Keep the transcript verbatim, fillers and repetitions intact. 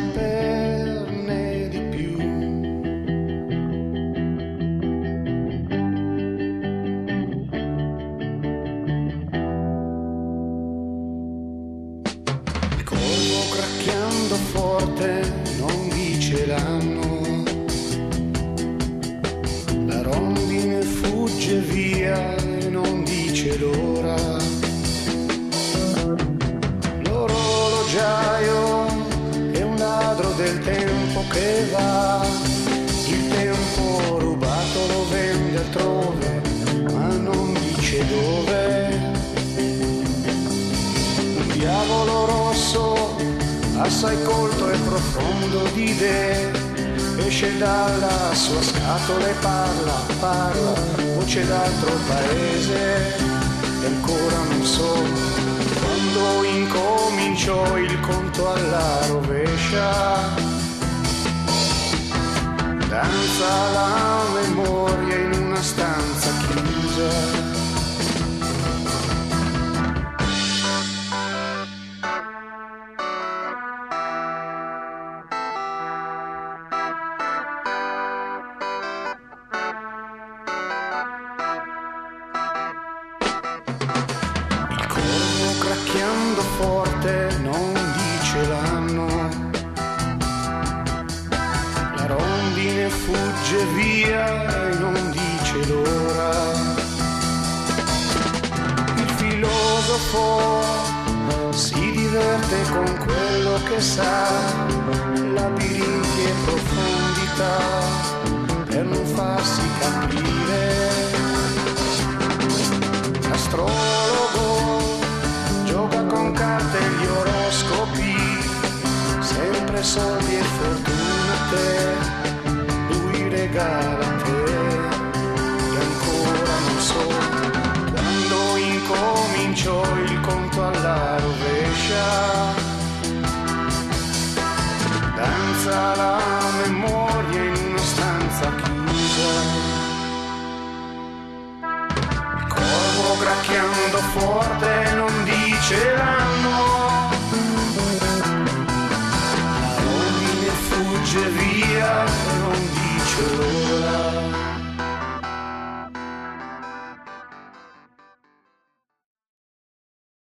saperne di più. Il corvo cracchiando forte non dice l'anno, la rondine fugge via e non dice l'ora, l'orologiaio è un ladro del tempo che va, il tempo rubato lo vende altrove ma non dice dove. Un diavolo rosso assai colto e profondo di idee esce dalla sua scatola e parla, parla, voce d'altro paese, e ancora non so quando incominciò il conto alla rovescia. Danza la memoria in una stanza chiusa. Cracchiando forte non dice l'anno, la rondine fugge via e non dice l'ora, il filosofo si diverte con quello che sa, labirinti e profondità per non farsi capire. L'astrologo gioca con carte e gli oroscopi, sempre soldi e fortuna a te, lui regala a te, e ancora non so quando incominciò il conto alla rovescia. Danza la memoria in una stanza chiusa, il corvo gracchiando forte